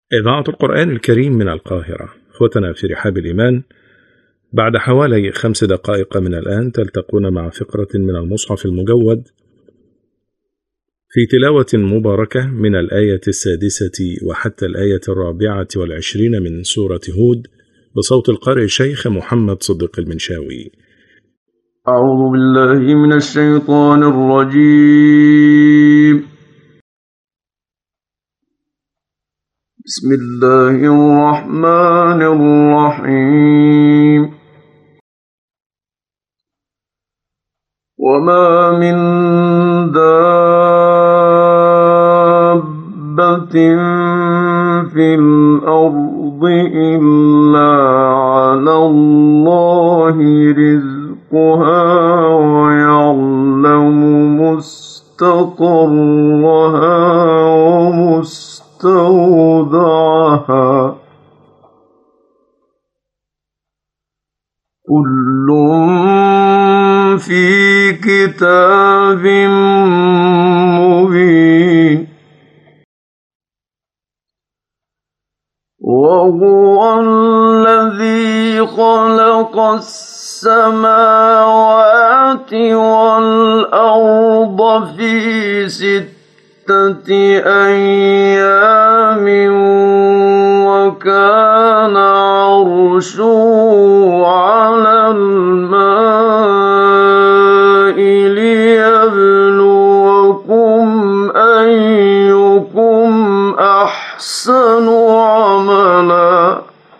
إذاعة القرآن الكريم من القاهرة. أخوتنا في رحاب الإيمان، بعد حوالي 5 دقائق من الآن تلتقون مع فقرة من المصحف المجود في تلاوة مباركة من الآية 6 وحتى الآية 24 من سورة هود بصوت القارئ الشيخ محمد صدق المنشاوي. أعوذ بالله من الشيطان الرجيم. بسم الله الرحمن الرحيم. وما من دابة في الأرض إلا على الله رزقها ويعلم مستقرها ومستودعها كل في كتاب مبين. وهو الذي خلق السماوات والأرض في 6 أيام وكان عرشه على الماء ليبلوكم أيكم أحسن عملا.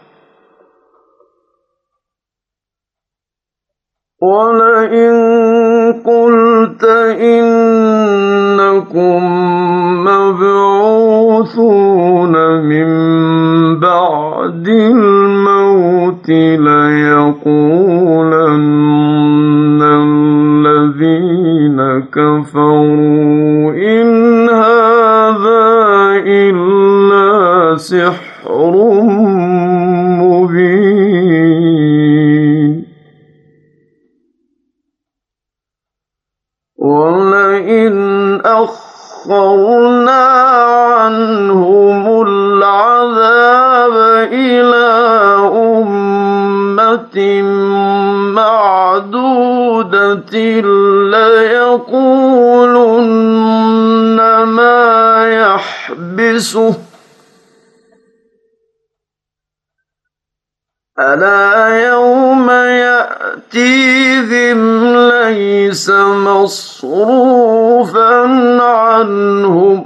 ولئن قلت إنكم مبعوثون من بعد الموت ليقولن الذين كفروا إن هذا إلا سحر مبين. ولئن أخرنا عنهم العذاب إلى أمة معدودة ليقولن ما يحبسه ألا يوم يأتيهم ليس مصروفا عنهم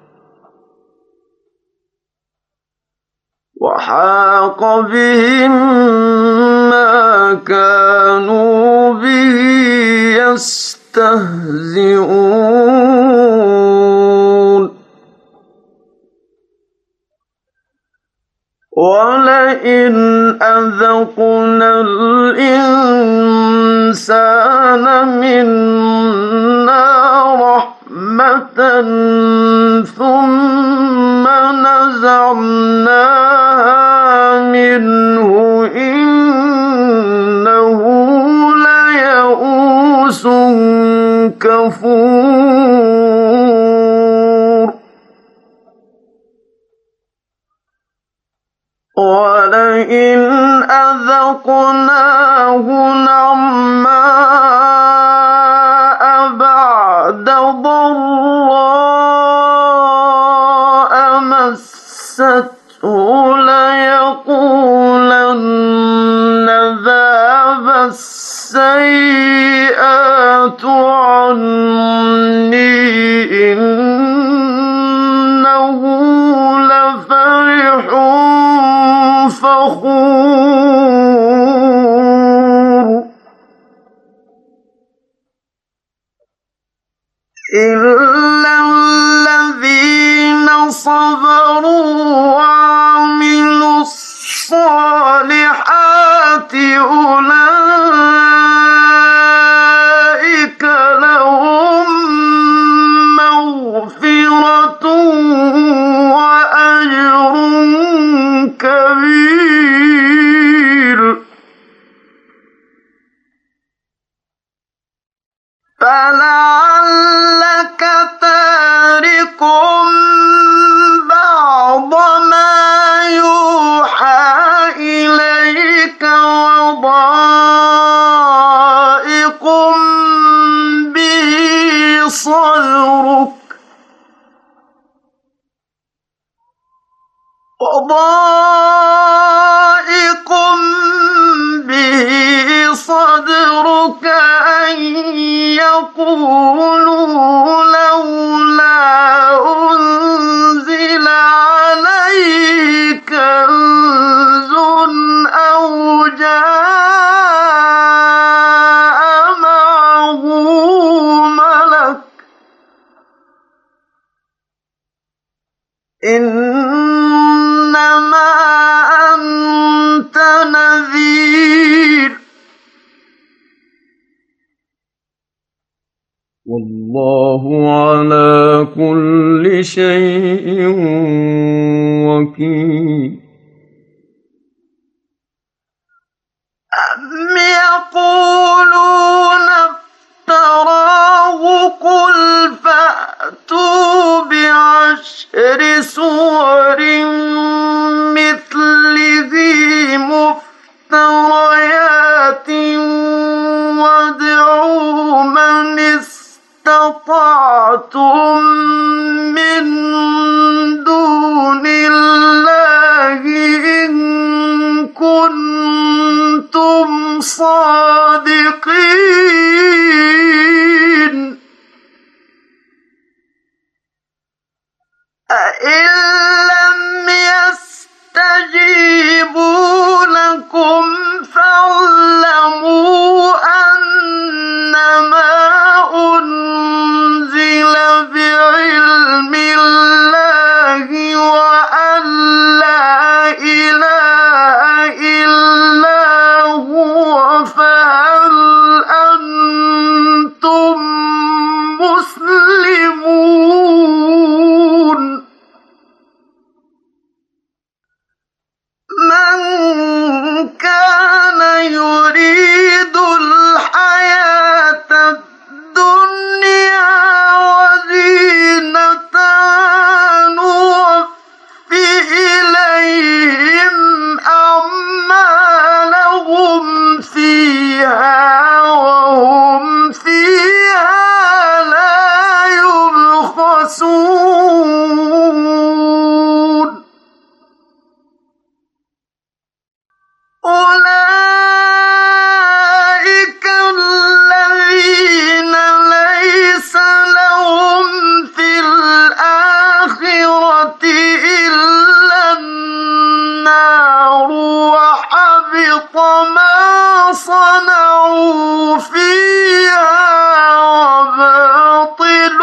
وحاق بهم ما كانوا به يستهزئون. ولئن أذقنا الإنسان منا رحمة ثم نزعناها منه إنه ليئوس كفور. ولئن أذقناه نعماء بعد ضراء مسته ليقولن ذهب السيئات عني إنه لفرح فخور. إلا الذين صبروا وعملوا الصالحات أولئك لهم مغفرة وأجر كبير. فلعلك تارك بعض ما يوحى إليك وضائق به صدرك أن يقولوا لولا أنزل عليه كنز أو جاء معه ملك إنما أنت نذير والله على كل شيء وكيل أم يقولون افتراه قل فأتوا بعشر سور مثله مفتريات وادعوا من استطعتم من دون الله إن كنتم صادقين أئن لم يستجيبوا لكم فاعلموا أنما أنزل بعلم الله وأن لا إله إلا هو فهل أنتم مسلمون من كان يريد الحياة الدنيا وزينتها نوفِ إليهم أعمالهم فيها وهم فيها لا يبخسون أولئك الذين ليس لهم في الآخرة إلا النار وحبط ما صنعوا فيها وباطل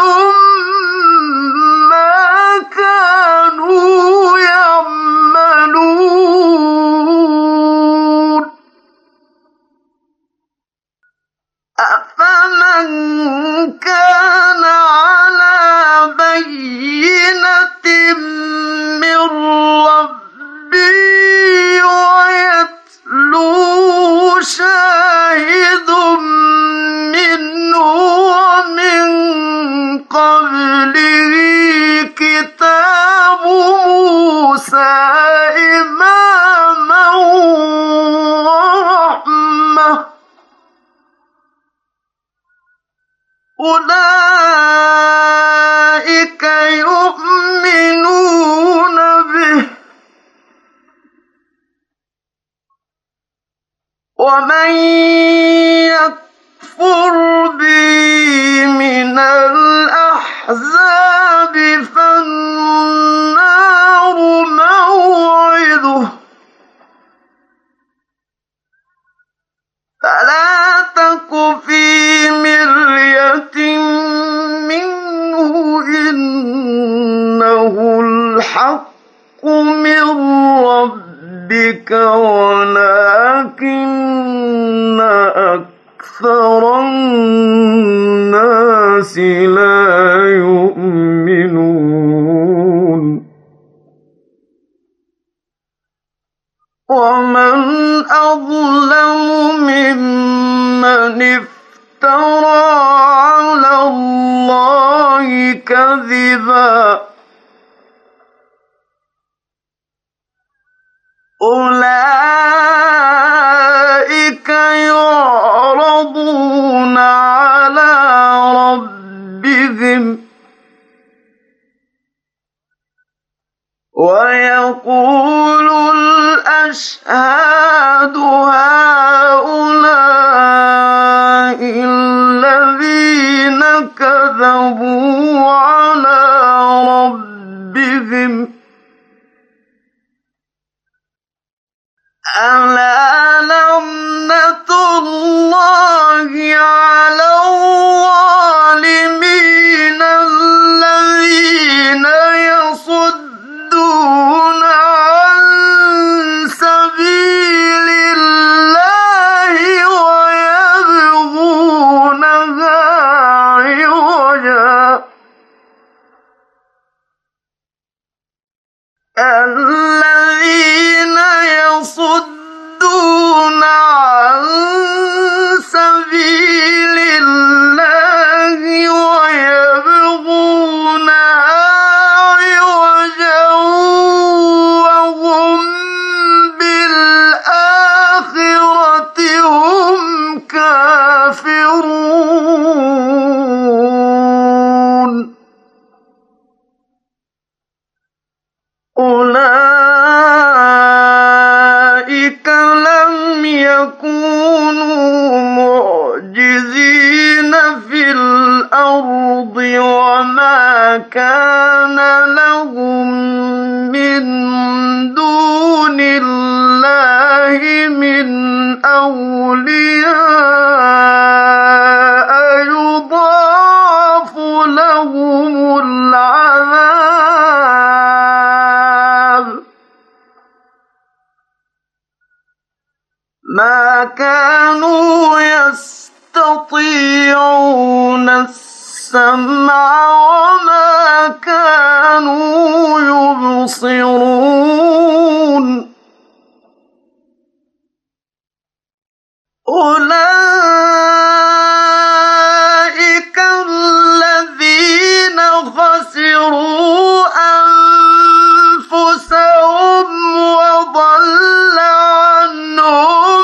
ما كانوا يعملون أفمن كان على بينة من ربه ويتلوه شاهد منه ومن قبله كتاب موسى إماما ورحمة أولئك يؤمنون به ومن يكفر به من الأحزاب فالنار موعده فلا تك في مرية منه إنه الحق من ربك ولكن أكثر الناس لا يؤمنون ومن أظلم ممن افترى على الله كذبا أولئك يعرضون على ربهم ويقول الأشهاد هؤلاء الذين كذبوا على ربهم ألا لعنة الله على الظالمين الذين يصدون عن سبيل الله ويبغونها عوجا الذين يصدون عن سبيل الله ويبغونها عوجا وهم بالآخرة هم كافرون أولئك لم يكونوا معجزين في الأرض وما كان لهم من دون الله من أولياء يضاعف لهم العذاب ما كانوا يستطيعون السمع وما كانوا يبصرون أولئك الذين خسروا أنفسهم وضل عنهم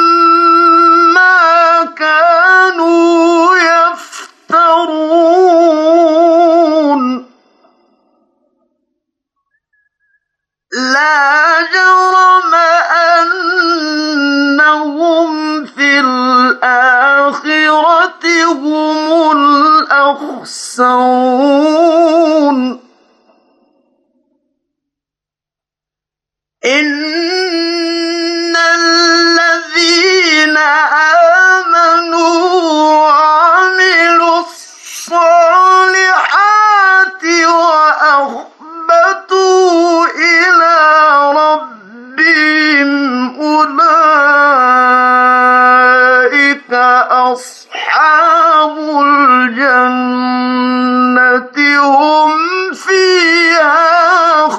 ما كانوا يفترون لا جرم أنهم في الآخرة هم الأخسرون إن الذين آمنوا وعملوا الصالحات وأخبتوا إلى ربهم أولئك أصحاب الجنة هم فيها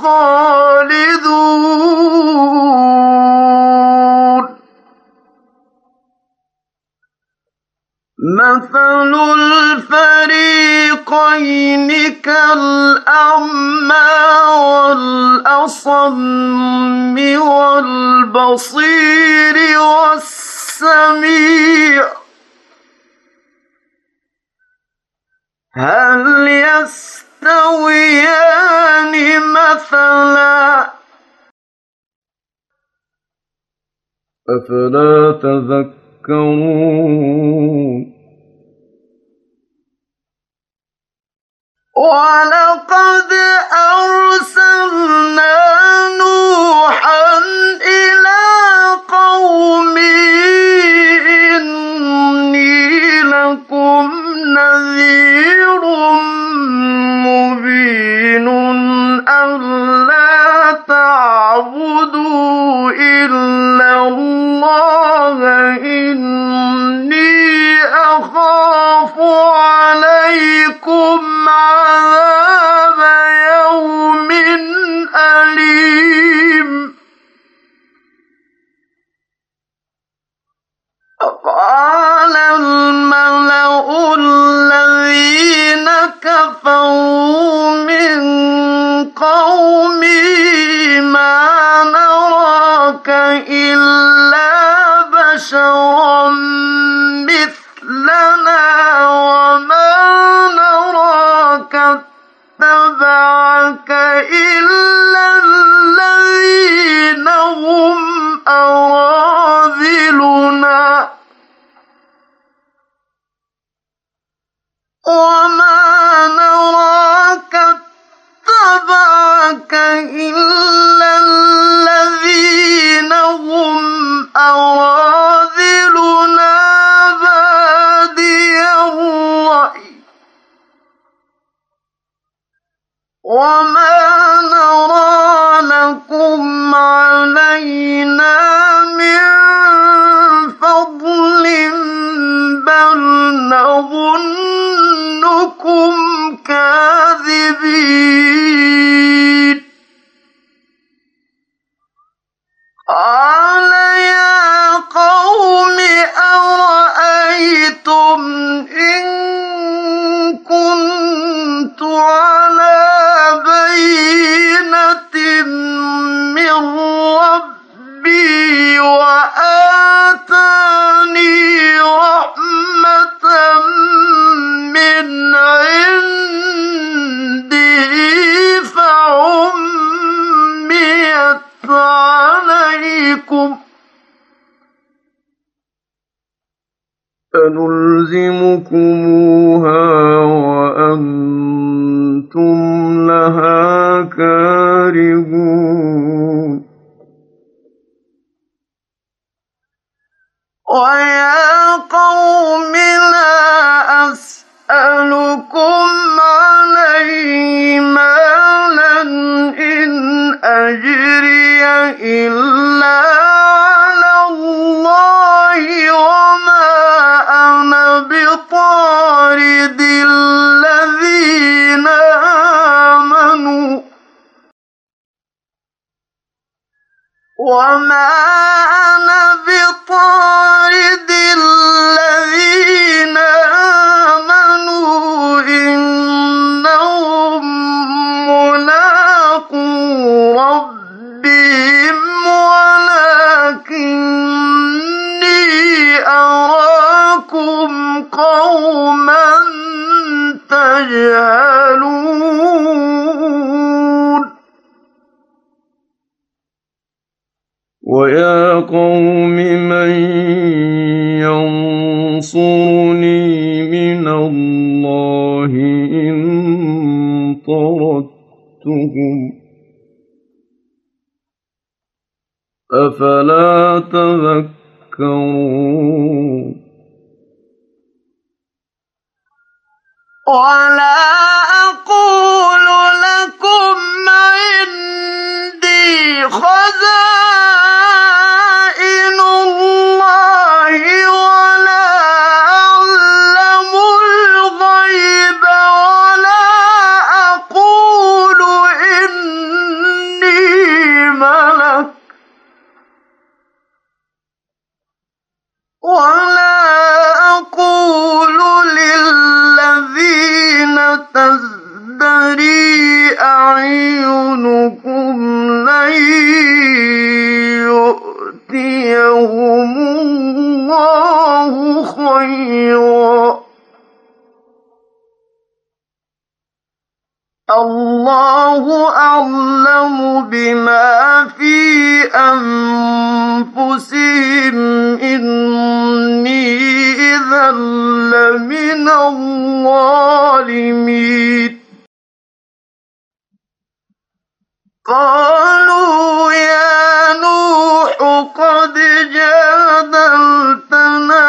خالدون مثل الفريقين كالأعمى والأصم والبصير والسميع هل يستويان مثلا أفلا تذكرون ولقد أرسلنا نوحا إلى قومه إني لكم نذير مبين ألا تعبدوا إلا الله إني أخاف عليكم عذاب يوم أليم فقال الملأ الذين كفروا من قومه ما نراك إلا بشرا مثلنا وما نراك اتبعك إلا الذين هم أراذلنا وما نراك اتبعك إلا الذين هم أراذلنا بادي الرأي وما نرى لكم علينا من فضل بل نظنكم كاذبين قال يا قوم أرأيتم إن كنت على بينة من ربي وآتاني رحمة من عنده فعميت عليكم أنلزمكموها وأنتم لها كارهون ويا قوم لا أسألكم عليه مالا إن أجري إلا على الله وما أنا بطارد الذين آمنوا إنهم ملاقو ربهم ولكني أراكم قوما تجهلون ويا قوم من ينصرني من الله إن طردتهم أفلا تذكرون ولا أقول لكم عندي خزائن الله ولا أعلم الغيب ولا أقول إني ملك ولا أقول للذين تزدري أعينكم لن يؤتيهم الله خيرا الله أعلم بما في أنفسهم إني إذا لمن الظالمين قالوا يا نوح قد جادلتنا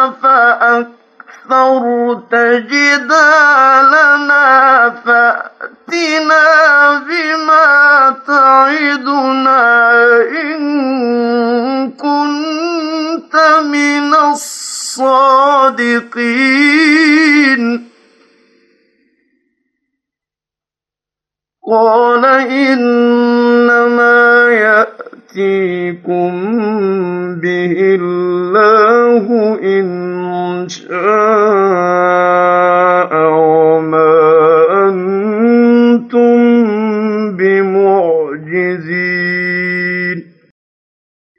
فأكثرت جدالنا فأتنا بما تعدنا إن كنت من الصادقين قال إنما يأتيكم به الله إن شاء وما أنتم بمعجزين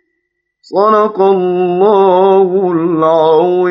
صدق الله العظيم.